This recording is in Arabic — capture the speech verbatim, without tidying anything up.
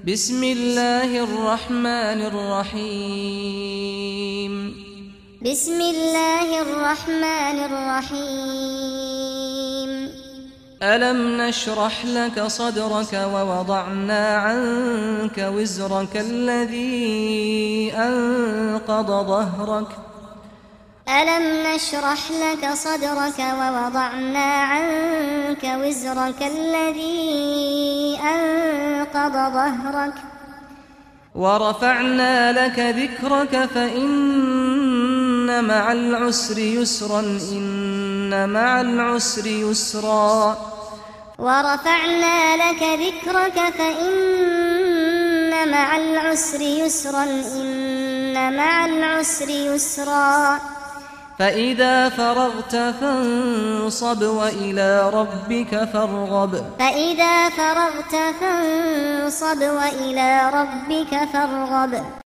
بسم الله الرحمن الرحيم بسم الله الرحمن الرحيم ألم نشرح لك صدرك ووضعنا عنك وزرك الذي أنقض ظهرك ألم نشرح لك صدرك ووضعنا عنك وزرك الذي أنقض ظهرك ورفعنا لك ذكرك فإن مع العسر يسرا إن مع العسر يسرا ورفعنا لك ذكرك فإن مع العسر يسرا إن مع العسر يسرا فإذا فرغت فانصب وإلى ربك فارغب فإذا فرغت فانصب وإلى ربك فارغب